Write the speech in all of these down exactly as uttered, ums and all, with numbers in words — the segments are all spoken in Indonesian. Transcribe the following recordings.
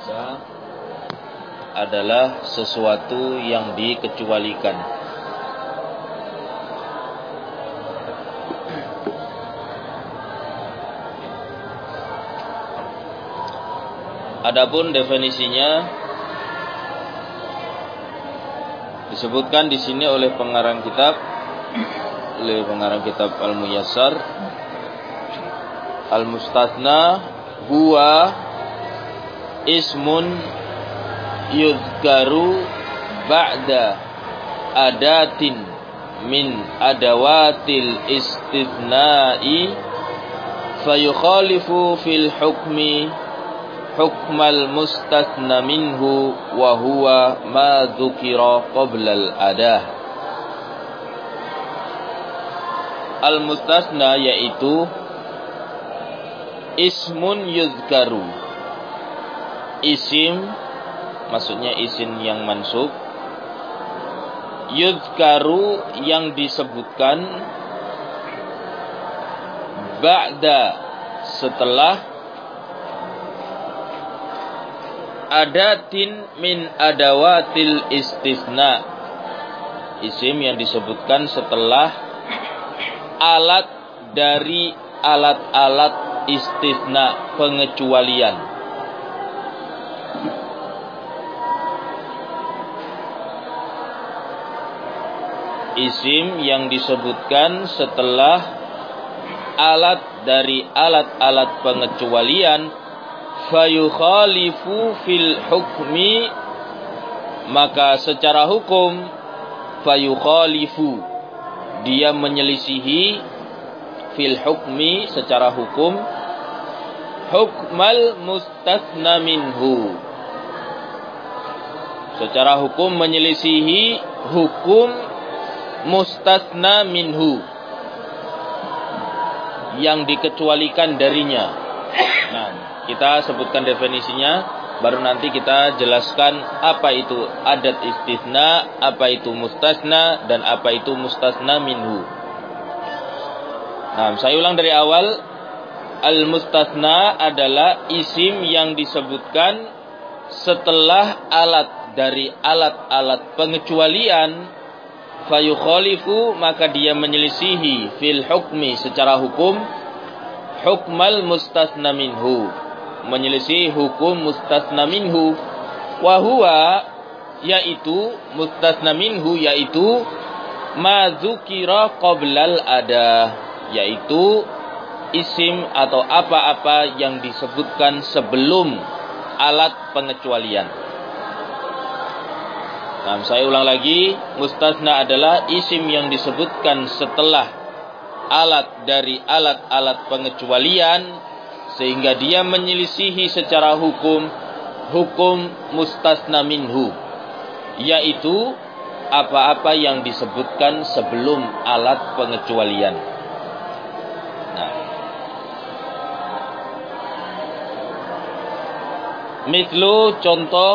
adalah sesuatu yang dikecualikan. Adapun definisinya disebutkan di sini oleh pengarang kitab, oleh pengarang kitab Al-Muyassar, al-mustatsna huwa ismun yudhkaru ba'da adatin min adawatil istithna'i fayukhalifu fil hukmi hukmal mustatsna minhu wa huwa ma dzukira qabla al-adah. Al-mustatsna yaitu ismun yudhkaru, isim, maksudnya isim yang mansub, yudhkaru yang disebutkan, ba'da setelah, adatin min adawatil istisna, isim yang disebutkan setelah alat dari alat-alat istisna, pengecualian. Isim yang disebutkan setelah alat dari alat-alat pengecualian, fayukhalifu fil hukmi, maka secara hukum, fayukhalifu, dia menyelisihi, fil hukmi, secara hukum, hukmal mustatsna minhu, secara hukum menyelisihi hukum mustatsna minhu, yang dikecualikan darinya. Nah, kita sebutkan definisinya, baru nanti kita jelaskan apa itu adat istitsna, apa itu mustatsna, dan apa itu mustatsna minhu. Nah, saya ulang dari awal. Al-mustatsna adalah isim yang disebutkan setelah alat dari alat-alat pengecualian, fayukhalifu, maka dia menyelisihi, fil hukmi, secara hukum, hukmal mustatsna minhu, menyelisih hukum mustatsna minhu, wa huwa, yaitu mustatsna minhu, yaitu ma dzukira qablal adah, yaitu isim atau apa-apa yang disebutkan sebelum alat pengecualian. Nah, saya ulang lagi, mustatsna adalah isim yang disebutkan setelah alat dari alat-alat pengecualian, sehingga dia menyelisihi secara hukum hukum mustatsna minhu, yaitu apa-apa yang disebutkan sebelum alat pengecualian. Nah, mithlu, contoh,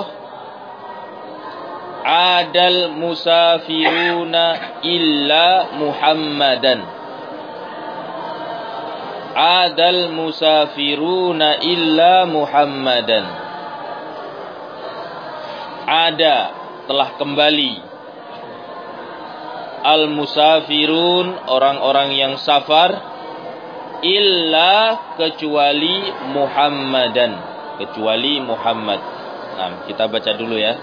adal musafiruna illa Muhammadan. Adal musafiruna illa Muhammadan. Ada, telah kembali. Al musafirun, orang-orang yang safar, illa, kecuali Muhammadan, kecuali Muhammad. Nah, kita baca dulu ya.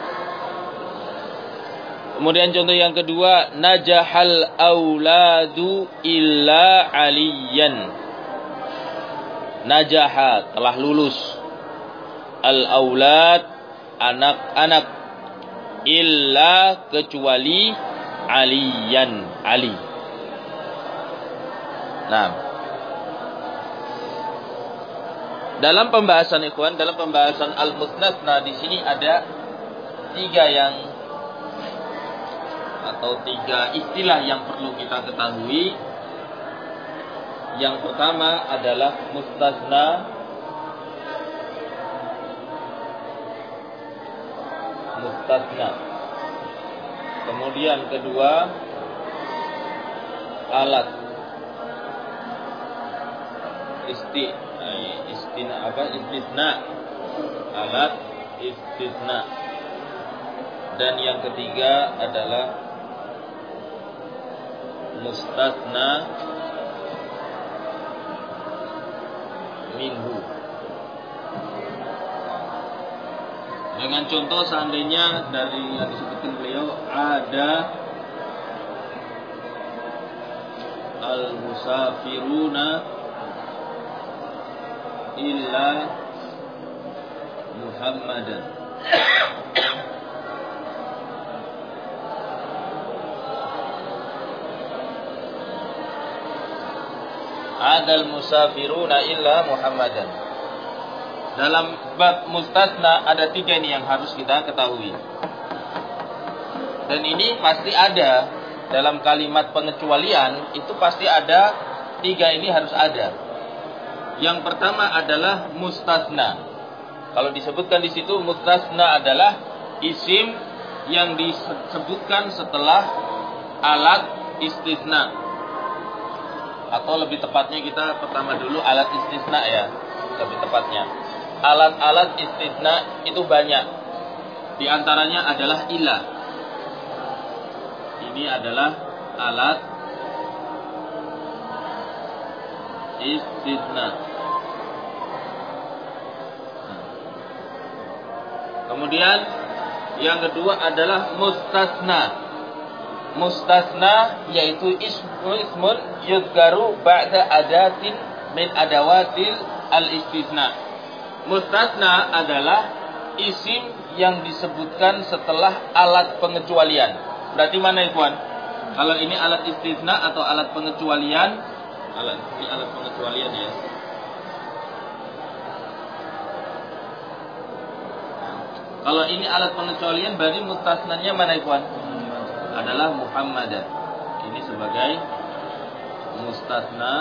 Kemudian contoh yang kedua, najahal auladu illa aliyan. Najaha, telah lulus. Al-aulad, anak-anak. Illa, kecuali aliyan, Ali. Nah, dalam pembahasan ikhwan, dalam pembahasan al-mustatsna di sini ada tiga yang atau tiga istilah yang perlu kita ketahui. Yang pertama adalah mustatsna, mustatsna. Kemudian kedua, alat, isti, istina apa istisna, alat. istisna. Dan yang ketiga adalah mustasna minhu. Dengan contoh seandainya dari yang disebutkan beliau ada al-musafiruna illa Muhammadan. Adal musafiruna illa Muhammadan. Dalam bab mustasna ada tiga ini yang harus kita ketahui. Dan ini pasti ada dalam kalimat pengecualian, itu pasti ada tiga ini harus ada. Yang pertama adalah mustasna. Kalau disebutkan di situ mustasna adalah isim yang disebutkan setelah alat istisna. Atau lebih tepatnya kita pertama dulu alat istisna ya, lebih tepatnya. Alat-alat istisna itu banyak. Di antaranya adalah ilah. Ini adalah alat istisna. Kemudian yang kedua adalah mustasna. Mustasna yaitu ismun yudgaru ba'da adatin min adawatil al-istisna. Mustasna adalah isim yang disebutkan setelah alat pengecualian. Berarti mana ikhwan? Kalau ini alat istisna atau alat pengecualian? Alat ini alat pengecualian ya. Kalau ini alat pengecualian berarti mustasnanya mana ikhwan? Adalah Muhammadan. Ini sebagai mustasna.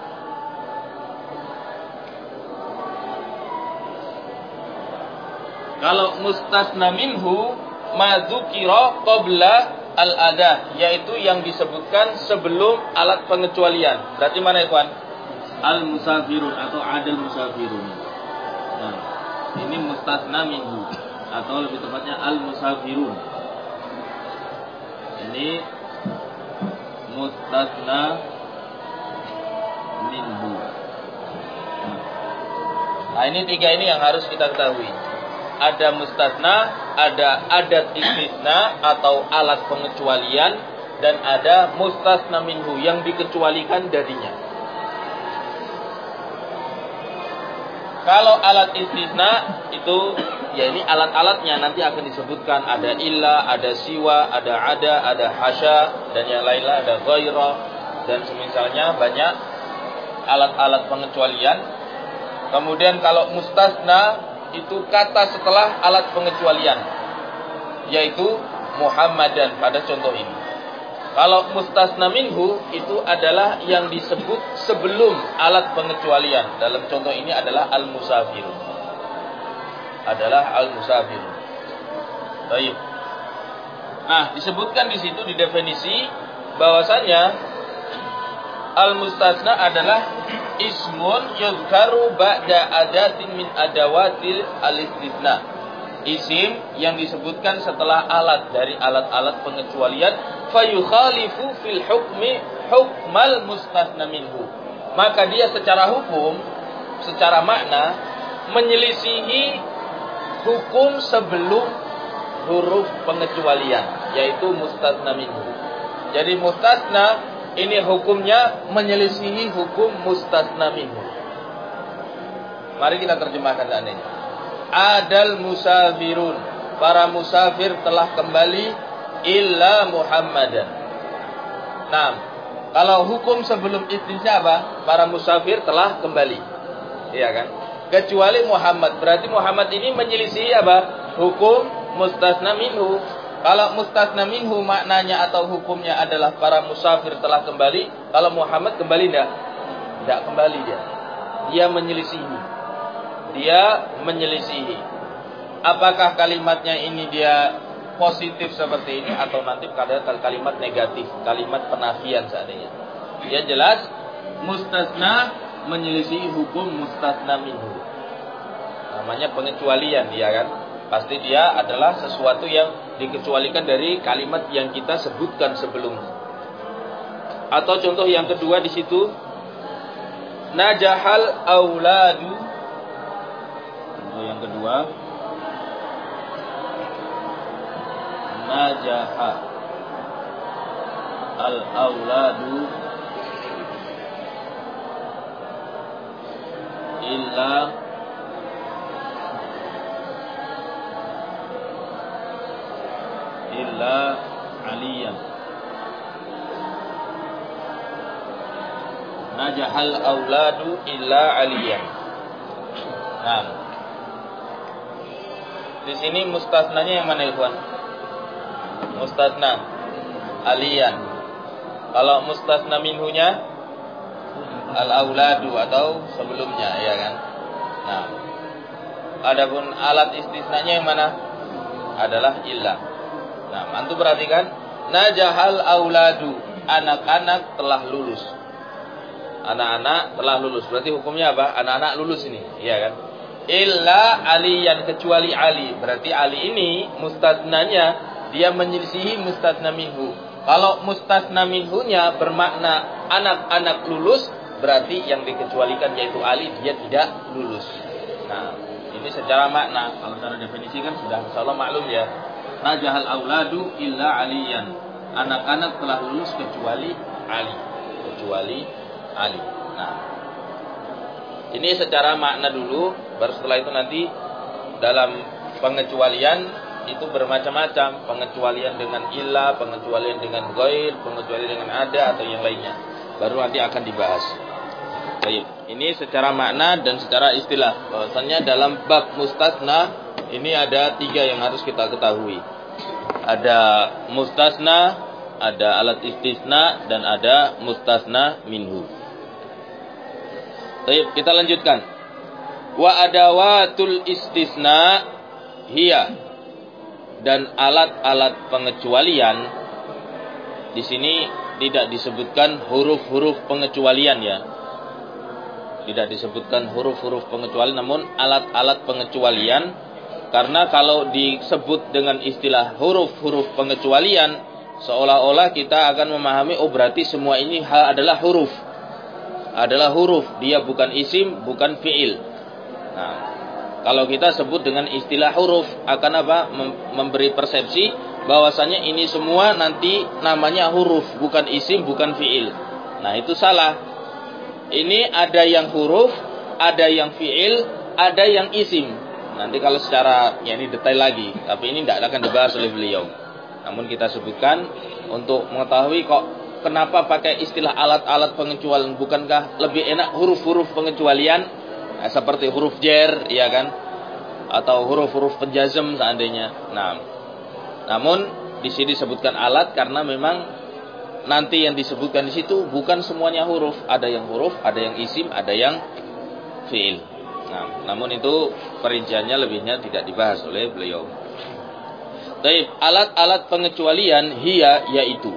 Kalau mustasna minhu madzukira qabla al-adah, yaitu yang disebutkan sebelum alat pengecualian. Berarti mana ikhwan? Al-musafirun atau adal musafirun. Nah, ini mustasna minhu atau lebih tepatnya al-musafirun. Ini mustasna minhu. Nah, ini tiga ini yang harus kita ketahui. Ada mustasna, ada adat istisna atau alat pengecualian, dan ada mustasna minhu yang dikecualikan darinya. Kalau alat istisna itu ya ini alat-alatnya nanti akan disebutkan, ada illa, ada siwa, ada ada, ada hasya, dan yang lainnya ada ghaira, dan semisalnya banyak alat-alat pengecualian. Kemudian kalau mustasna itu kata setelah alat pengecualian, yaitu Muhammadan pada contoh ini. Kalau mustasna minhu itu adalah yang disebut sebelum alat pengecualian. Dalam contoh ini adalah al-musafirun. Adalah al-musafirun. Baik. Nah, disebutkan di situ di definisi bahwasanya al-mustasna adalah ismun yuzkaru ba'da adatin min adawatil al-istisna. Isim yang disebutkan setelah alat dari alat-alat pengecualian, fayukhalifu fil hukmi hukmal mustasna minhu. Maka dia secara hukum, secara makna menyelisihi hukum sebelum huruf pengecualian, yaitu mustasna minhu. Jadi mustasna ini hukumnya menyelisihi hukum mustasna minhu. Mari kita terjemahkan seandainya. Adal musafirun, para musafir telah kembali illa Muhammadan. Nah, kalau hukum sebelum istisna apa? Para musafir telah kembali. Iya kan? Kecuali Muhammad. Berarti Muhammad ini menyelisihi apa? Hukum mustasna minhu. Kalau mustasna minhu maknanya atau hukumnya adalah para musafir telah kembali. Kalau Muhammad kembali tidak? Tidak kembali dia. Dia menyelisihi. Dia menyelisihi. Apakah kalimatnya ini dia positif seperti ini atau nanti ada kalimat negatif, kalimat penafian seandainya. Dia jelas mustasna menyelisihi hukum mustasna minhu. Namanya pengecualian dia kan. pasti dia adalah sesuatu yang dikecualikan dari kalimat yang kita sebutkan sebelumnya. Atau contoh yang kedua di situ, najahal auladu. Contoh yang kedua, najaha al auladu illa illa aliyan. Najahal auladu illa aliyan. Nah, di sini mustasnanya yang mana, ikhwan? Mustasna aliyan. Kalau mustasna minhunya al-auladu atau sebelumnya, ya kan? Nah, adapun alat istisnanya yang mana? Adalah illa. Nah, antum perhatikan, najahal auladu, anak-anak telah lulus. Anak-anak telah lulus. Berarti hukumnya apa? Anak-anak lulus ini, ya kan? Illa aliyan, kecuali Ali. Berarti Ali ini mustasnanya dia menyelisihi mustasna minhu. Kalau mustasna minhunya bermakna anak-anak lulus, berarti yang dikecualikan yaitu Ali, dia tidak lulus. Nah, ini secara makna. Kalau secara definisi kan sudah insyaallah maklum ya. Najahal auladu illa aliyan. Anak-anak telah lulus kecuali Ali. Kecuali Ali. Nah, ini secara makna dulu, baru setelah itu nanti dalam pengecualian itu bermacam-macam. Pengecualian dengan illa, pengecualian dengan ghair, pengecualian dengan ada atau yang lainnya. Baru nanti akan dibahas. Baik, ini secara makna dan secara istilah. Bahwasannya dalam bab mustasna ini ada tiga yang harus kita ketahui. Ada mustasna, ada alat istisna, dan ada mustasna minhu. Baik, kita lanjutkan. Wa adawatul istisna hiya, dan alat-alat pengecualian di sini tidak disebutkan huruf-huruf pengecualian ya. Tidak disebutkan huruf-huruf pengecualian, namun alat-alat pengecualian, karena kalau disebut dengan istilah huruf-huruf pengecualian, seolah-olah kita akan memahami, oh berarti semua ini adalah huruf. Adalah huruf, dia bukan isim, bukan fi'il. Nah, kalau kita sebut dengan istilah huruf, akan apa? Memberi persepsi bahwasanya ini semua nanti namanya huruf, bukan isim, bukan fi'il. Nah, itu salah. Ini ada yang huruf, ada yang fi'il, ada yang isim. Nanti kalau secara, ya ini detail lagi, tapi ini tidak akan dibahas oleh beliau. Namun kita sebutkan untuk mengetahui kok kenapa pakai istilah alat-alat pengecualian. Bukankah lebih enak huruf-huruf pengecualian, nah, seperti huruf jar, ya kan? Atau huruf-huruf penjazm seandainya. Nah, namun di sini disebutkan alat karena memang nanti yang disebutkan di situ bukan semuanya huruf. Ada yang huruf, ada yang isim, ada yang fi'il. Nah, namun itu perinciannya lebihnya tidak dibahas oleh beliau. Baik, alat-alat pengecualian hiya yaitu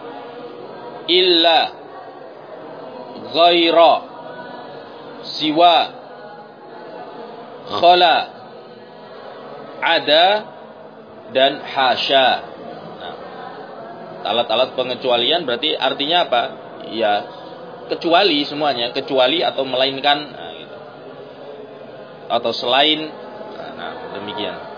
illa, ghaira, siwa, khala, ada, dan hasya. Nah, alat-alat pengecualian berarti artinya apa? Ya, kecuali semuanya, kecuali atau melainkan, nah, gitu. Atau selain, nah demikian.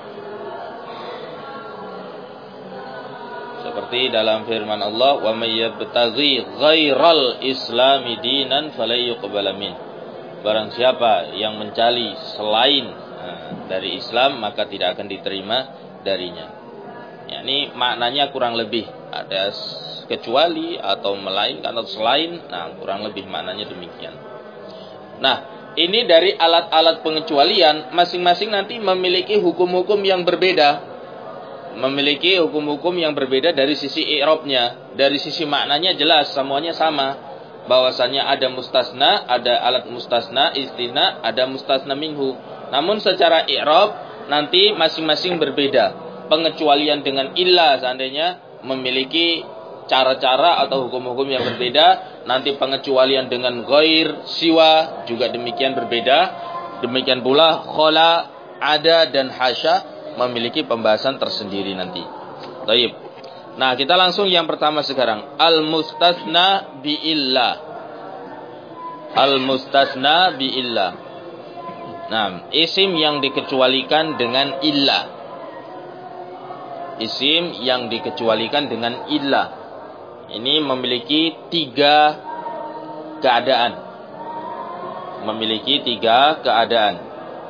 Seperti dalam firman Allah, wa may yabtaghi ghairal islami dinan falay yuqbala min. Barang siapa yang mencari selain nah, dari Islam, maka tidak akan diterima darinya. Ya, ini maknanya kurang lebih ada kecuali atau melainkan atau selain. Nah, kurang lebih maknanya demikian. Nah, ini dari alat-alat pengecualian, masing-masing nanti memiliki hukum-hukum yang berbeda. Memiliki hukum-hukum yang berbeda dari sisi i'rabnya, dari sisi maknanya jelas semuanya sama. Bahwasanya ada mustasna, ada alat mustasna, istisna, ada mustasna minhu. Namun secara i'rab nanti masing-masing berbeda. Pengecualian dengan illa seandainya memiliki cara-cara atau hukum-hukum yang berbeda. Nanti pengecualian dengan ghair, siwa juga demikian berbeda. Demikian pula khala, ada, dan hasya memiliki pembahasan tersendiri nanti. Baik. Nah, kita langsung yang pertama sekarang. Al-mustasna bi'illah. Al-mustasna bi'illah. Nah, isim yang dikecualikan dengan illah. Isim yang dikecualikan dengan illah. Ini memiliki tiga keadaan. Memiliki tiga keadaan.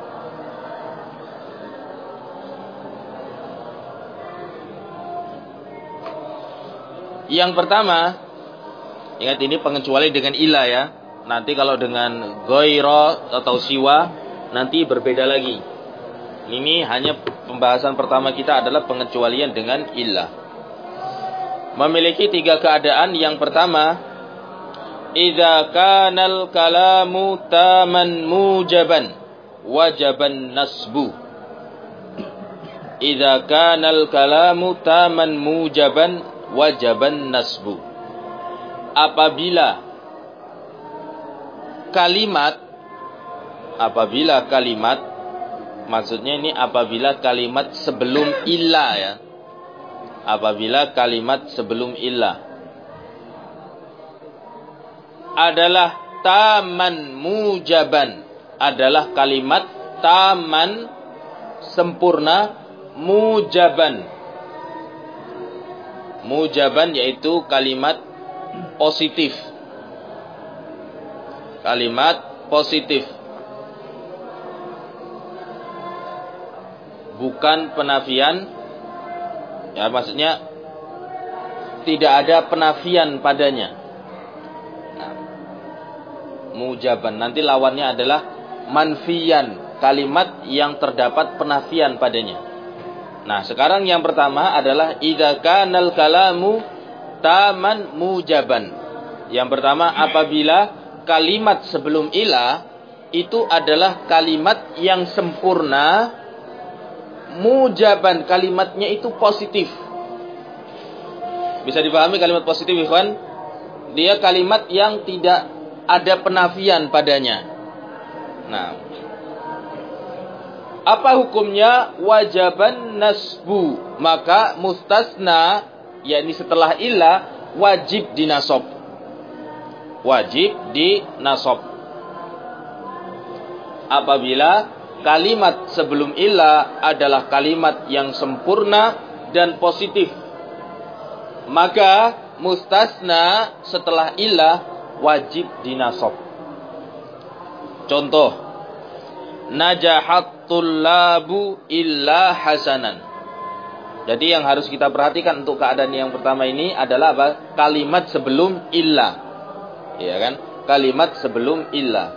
Yang pertama, ingat ini pengecuali dengan ilah ya. Nanti kalau dengan ghaira atau siwa, nanti berbeda lagi. Ini hanya pembahasan pertama kita adalah pengecualian dengan ilah. Memiliki tiga keadaan. Yang pertama, idza kanal kalamu taman mujaban wajaban nasbu. Idza kanal kalamu taman mujaban wajaban nasbu. Apabila kalimat apabila kalimat maksudnya ini apabila kalimat sebelum illah ya. Apabila kalimat sebelum illah adalah taman mujaban, adalah kalimat taman sempurna, mujaban. Mujaban yaitu kalimat positif. Kalimat positif. Bukan penafian. Ya, maksudnya tidak ada penafian padanya. Nah, mujaban nanti lawannya adalah manfiyan, kalimat yang terdapat penafian padanya. Nah, sekarang yang pertama adalah idza kanal kalamu taman mujaban. Yang pertama, apabila kalimat sebelum ilah itu adalah kalimat yang sempurna, mujaban, kalimatnya itu positif. Bisa dipahami kalimat positif, ikhwan? Dia kalimat yang tidak ada penafian padanya. Nah, apa hukumnya? Wajaban nasbu. Maka mustasna, yakni setelah ilah, wajib dinasob. Wajib dinasob. Apabila kalimat sebelum ilah adalah kalimat yang sempurna dan positif, maka mustasna setelah ilah wajib dinasob. Contoh, najahat tullabu illa hasanan. Jadi yang harus kita perhatikan untuk keadaan yang pertama ini adalah apa? Kalimat sebelum illa. Ya kan? Kalimat sebelum illa.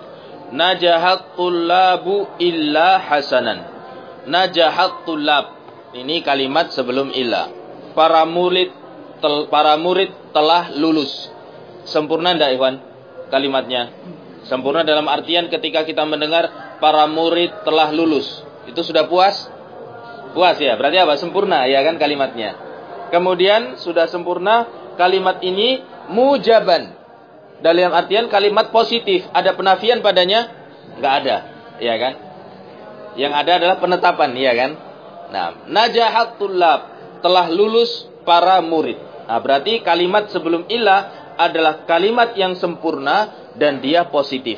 Najahat tullabu illa hasanan. Najahat tullab. Ini kalimat sebelum illa. Para murid tel, para murid telah lulus. Sempurna enggak, ikhwan? Kalimatnya sempurna dalam artian ketika kita mendengar para murid telah lulus, itu sudah puas? Puas ya, berarti apa? Sempurna ya kan kalimatnya. Kemudian sudah sempurna, kalimat ini mujaban. Dalam artian kalimat positif, ada penafian padanya? Enggak ada, ya kan? Yang ada adalah penetapan, ya kan? Nah, najahat tullab, telah lulus para murid. Nah, berarti kalimat sebelum ilah adalah kalimat yang sempurna dan dia positif.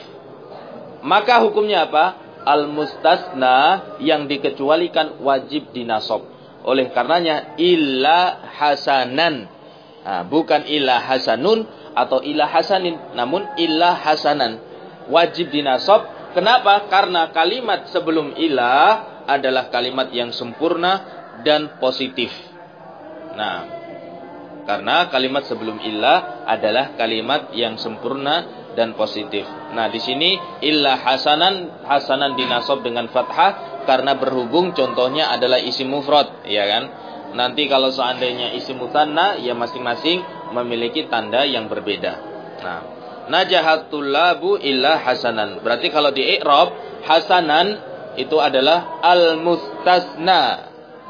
Maka hukumnya apa? Al-mustasna yang dikecualikan wajib dinasob. Oleh karenanya illa hasanan. Nah, bukan illa hasanun atau illa hasanin, namun illa hasanan. Wajib dinasob. Kenapa? Karena kalimat sebelum illa adalah kalimat yang sempurna dan positif. Nah, karena kalimat sebelum illa adalah kalimat yang sempurna dan positif. Nah, di sini illa hasanan, hasanan dinasob dengan fathah karena berhubung contohnya adalah isim mufrad, ya kan? Nanti kalau seandainya isim musanna, ya masing-masing memiliki tanda yang berbeda. Nah, najahatul labu illa hasanan. Berarti kalau di i'rab, hasanan itu adalah al-mustasna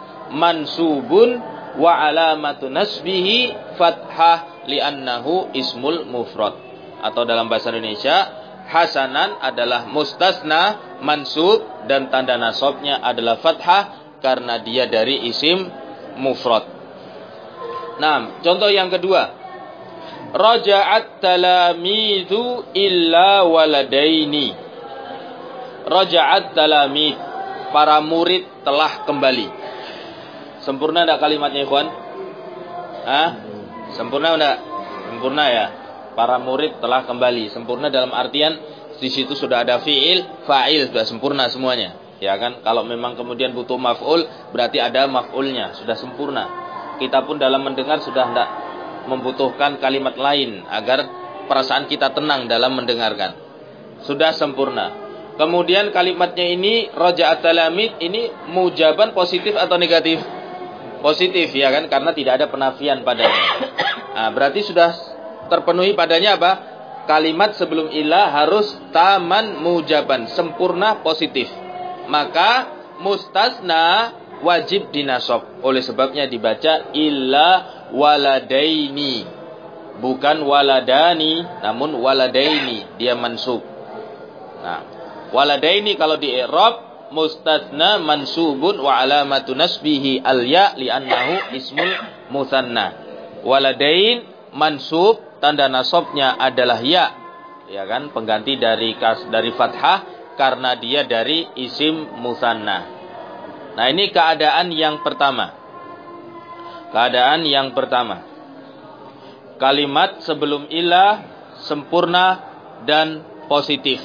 mansubun wa alamatu nasbihi fathah li'annahu ismul mufrad. Atau dalam bahasa Indonesia, hasanan adalah mustasna mansub dan tanda nasabnya adalah fathah karena dia dari isim mufrad. Nah, contoh yang kedua. Raja'at talamidu illa waladaini. Raja'at talamid. Para murid telah kembali. Sempurna enggak kalimatnya, ikhwan? Hah? Sempurna enggak? Sempurna ya. Para murid telah kembali. Sempurna dalam artian di situ sudah ada fiil, fa'il, sudah sempurna semuanya. Ya kan? Kalau memang kemudian butuh maf'ul, berarti ada maf'ulnya, sudah sempurna. Kita pun dalam mendengar sudah tidak membutuhkan kalimat lain agar perasaan kita tenang dalam mendengarkan. Sudah sempurna. Kemudian kalimatnya ini raja'at talamid ini mujaban positif atau negatif? Positif ya kan, karena tidak ada penafian padanya. Nah, berarti sudah terpenuhi padanya apa? Kalimat sebelum ila harus taman mujaban, sempurna positif. Maka mustasna wajib dinasab. Oleh sebabnya dibaca illa waladaini. Bukan waladani, namun waladaini. Dia mansub. Nah, waladaini kalau di i'rab mustasna mansubun wa alamatu nasbihi al-ya li'annahu ismul musanna. Waladain mansub, tanda nasabnya adalah ya. Ya kan, pengganti dari kas dari fathah karena dia dari isim musanna. Nah, ini keadaan yang pertama. Keadaan yang pertama. Kalimat sebelum ilah sempurna dan positif.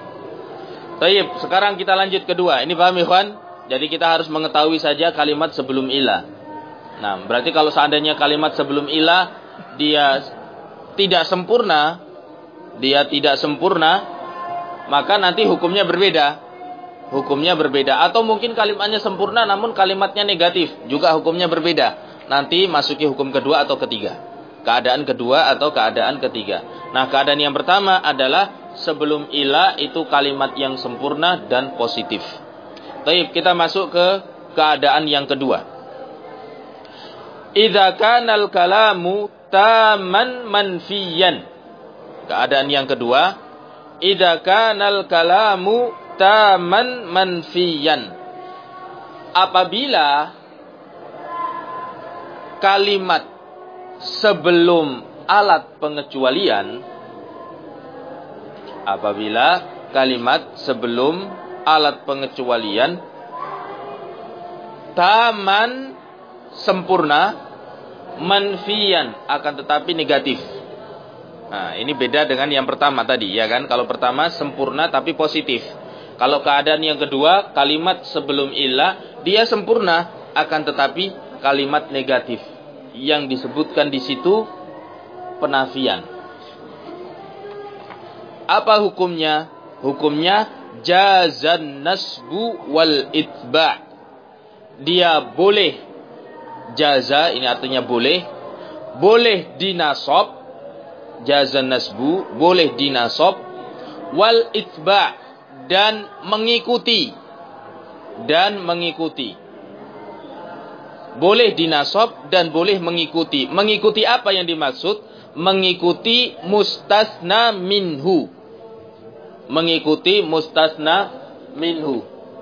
Baik, sekarang kita lanjut kedua. Ini paham ikhwan? Jadi kita harus mengetahui saja kalimat sebelum ilah. Nah, berarti kalau seandainya kalimat sebelum ilah dia tidak sempurna, dia tidak sempurna, maka nanti hukumnya berbeda. Hukumnya berbeda. Atau mungkin kalimatnya sempurna namun kalimatnya negatif, juga hukumnya berbeda. Nanti masuki hukum kedua atau ketiga. Keadaan kedua atau keadaan ketiga. Nah, keadaan yang pertama adalah sebelum ila itu kalimat yang sempurna dan positif. Baik, kita masuk ke keadaan yang kedua. Idza kana al-kalamu taman manfiyan. Keadaan yang kedua, idza kana al-kalamu taman manfiyan. Apabila kalimat sebelum alat pengecualian apabila kalimat sebelum alat pengecualian taman sempurna manfiyan akan tetapi negatif. Nah, ini beda dengan yang pertama tadi ya kan. Kalau pertama sempurna tapi positif. Kalau keadaan yang kedua kalimat sebelum ilah dia sempurna akan tetapi kalimat negatif. Yang disebutkan di situ penafian. Apa hukumnya? Hukumnya jazan nasbu wal itba'. Dia boleh jaza, ini artinya boleh. Boleh dinasab. Jazan nasbu, boleh dinasab. Wal itba' dan mengikuti. Dan mengikuti. Boleh dinasab dan boleh mengikuti. Mengikuti apa yang dimaksud? Mengikuti mustasna minhu. Mengikuti mustasna minhu.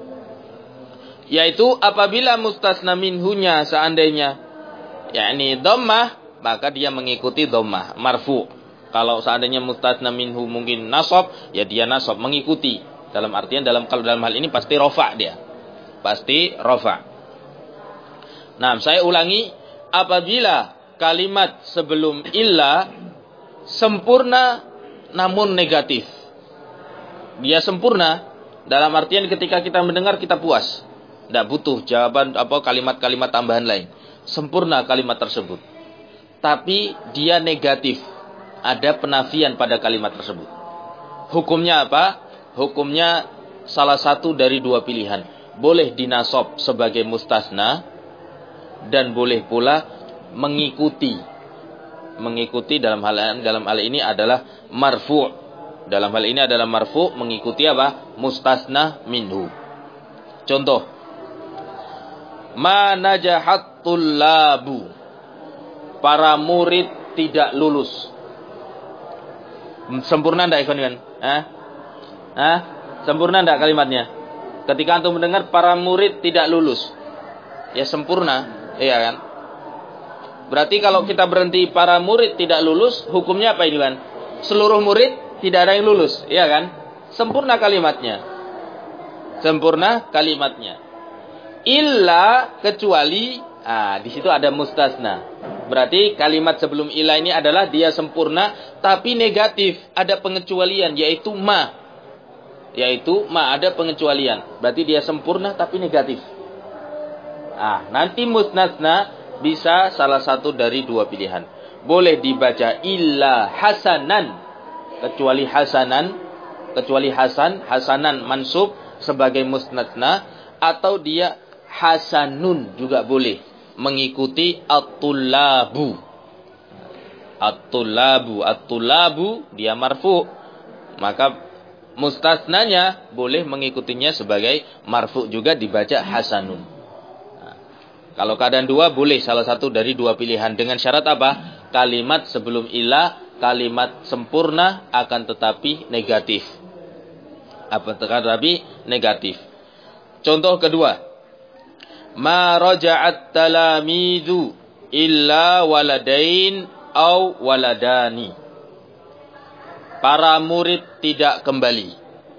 Yaitu apabila mustasna minhunya seandainya yakni dhammah, maka dia mengikuti dhammah, marfu. Kalau seandainya mustasna minhu mungkin nasab, ya dia nasab, mengikuti. Dalam artian dalam kalau dalam hal ini pasti rafa dia. Pasti rafa. Nah, saya ulangi, apabila kalimat sebelum illa sempurna namun negatif. Dia sempurna dalam artian ketika kita mendengar kita puas. Tidak butuh jawaban apa kalimat-kalimat tambahan lain. Sempurna kalimat tersebut. Tapi dia negatif. Ada penafian pada kalimat tersebut. Hukumnya apa? Hukumnya salah satu dari dua pilihan. Boleh dinasab sebagai mustasna dan boleh pula mengikuti. Mengikuti dalam hal dalam hal ini adalah marfu'. Dalam hal ini adalah marfu' mengikuti apa? Mustasna minhu. Contoh. Ma najahat tullabu. Para murid tidak lulus. Sempurna enggak ikhwan kan? Hah? Hah? Sempurna enggak kalimatnya? Ketika antum mendengar para murid tidak lulus. ya sempurna, iya kan? Berarti kalau kita berhenti para murid tidak lulus, hukumnya apa ini, Ban? Seluruh murid tidak ada yang lulus, iya kan? Sempurna kalimatnya. Sempurna kalimatnya. Illa, kecuali, ah di situ ada mustasna. Berarti kalimat sebelum illa ini adalah dia sempurna tapi negatif, ada pengecualian yaitu ma. Yaitu ma, ada pengecualian. Berarti dia sempurna tapi negatif. Ah, nanti mustasna bisa salah satu dari dua pilihan. Boleh dibaca illa hasanan, kecuali hasanan, kecuali hasan, hasanan mansub sebagai mustasna, atau dia hasanun juga boleh, mengikuti at-tullabu. At-tullabu, at-tullabu dia marfu, maka mustasnanya boleh mengikutinya sebagai marfu juga dibaca hasanun. Nah, kalau keadaan dua boleh salah satu dari dua pilihan dengan syarat apa? Kalimat sebelum illa kalimat sempurna akan tetapi negatif. Apa tetapi negatif. Contoh kedua, ma raja'at talamidu illa waladain au waladani. Para murid tidak kembali.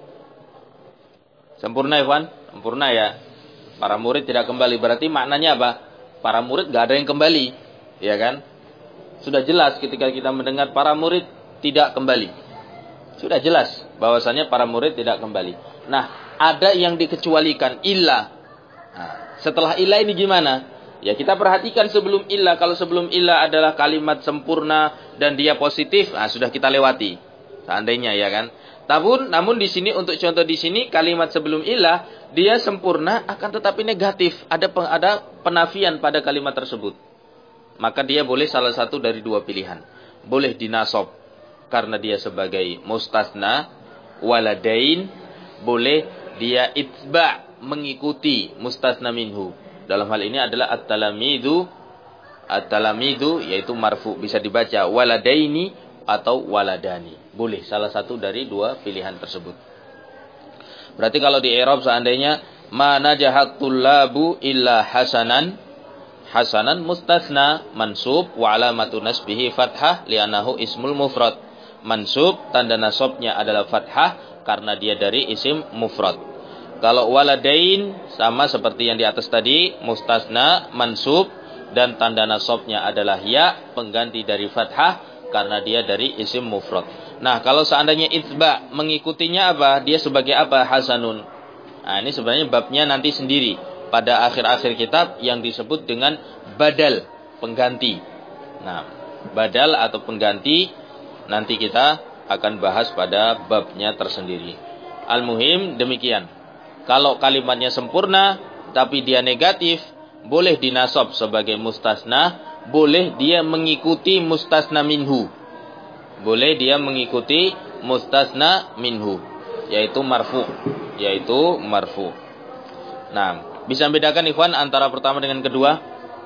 Sempurna, Ikhwan? Sempurna ya. Para murid tidak kembali. Berarti maknanya apa? Para murid gak ada yang kembali. Ya kan? Sudah jelas ketika kita mendengar para murid tidak kembali. Sudah jelas bahwasannya para murid tidak kembali. Nah, ada yang dikecualikan. Illa. Nah, setelah illa ini gimana? Ya kita perhatikan sebelum illa. Kalau sebelum illa adalah kalimat sempurna dan dia positif, nah sudah kita lewati. Seandainya ya kan. Namun, namun di sini untuk contoh di sini kalimat sebelum illa dia sempurna akan tetapi negatif. Ada ada penafian pada kalimat tersebut. Maka dia boleh salah satu dari dua pilihan. Boleh dinasob karena dia sebagai mustasna, waladain, boleh dia itba mengikuti mustasna minhu. Dalam hal ini adalah at-talamidu, at-talamidu yaitu marfu, bisa dibaca waladaini atau waladani. Boleh salah satu dari dua pilihan tersebut. Berarti kalau di i'rab seandainya ma najahat tullabu illa hasanan, hasanan mustasna mansub wa alamatu nasbihi fathah li'annahu ismul mufrad. Mansub tanda nasabnya adalah fathah karena dia dari isim mufrad. Kalau waladain sama seperti yang di atas tadi, mustasna mansub dan tanda nasabnya adalah ya pengganti dari fathah karena dia dari isim mufrad. Nah, kalau seandainya itba mengikutinya apa? Dia sebagai apa? Hasanun. Nah, ini sebenarnya babnya nanti sendiri pada akhir-akhir kitab yang disebut dengan badal, pengganti. Nah, badal atau pengganti nanti kita akan bahas pada babnya tersendiri. Al-muhim demikian. Kalau kalimatnya sempurna tapi dia negatif, boleh dinasab sebagai mustasna, boleh dia mengikuti mustasna minhu. Boleh dia mengikuti mustasna minhu, yaitu marfu, yaitu marfu. Nah, bisa bedakan ikhwan antara pertama dengan kedua?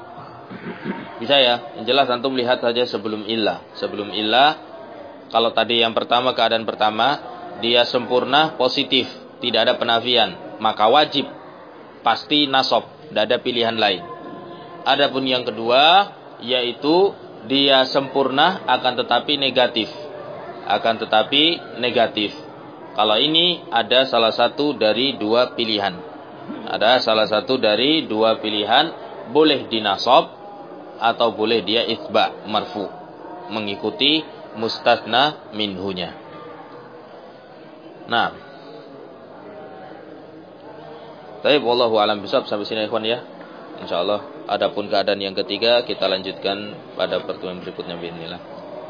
Bisa ya? Yang jelas antum lihat saja sebelum illah. Sebelum illah, kalau tadi yang pertama keadaan pertama, dia sempurna positif, tidak ada penafian, maka wajib pasti nasab, tidak ada pilihan lain. Adapun yang kedua, yaitu dia sempurna akan tetapi negatif. Akan tetapi negatif. Kalau ini ada salah satu dari dua pilihan. Ada salah satu dari dua pilihan, boleh dinasab atau boleh dia itsba marfu, mengikuti mustasna minhunya. Nah, baik, wallahu alam bisawab. Sampai sini ikhwan ya. Insyaallah adapun keadaan yang ketiga kita lanjutkan pada pertemuan berikutnya bismillah.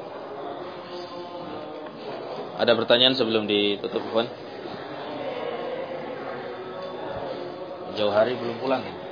Ada pertanyaan sebelum ditutup ikhwan? Jauh hari belum pulang ya?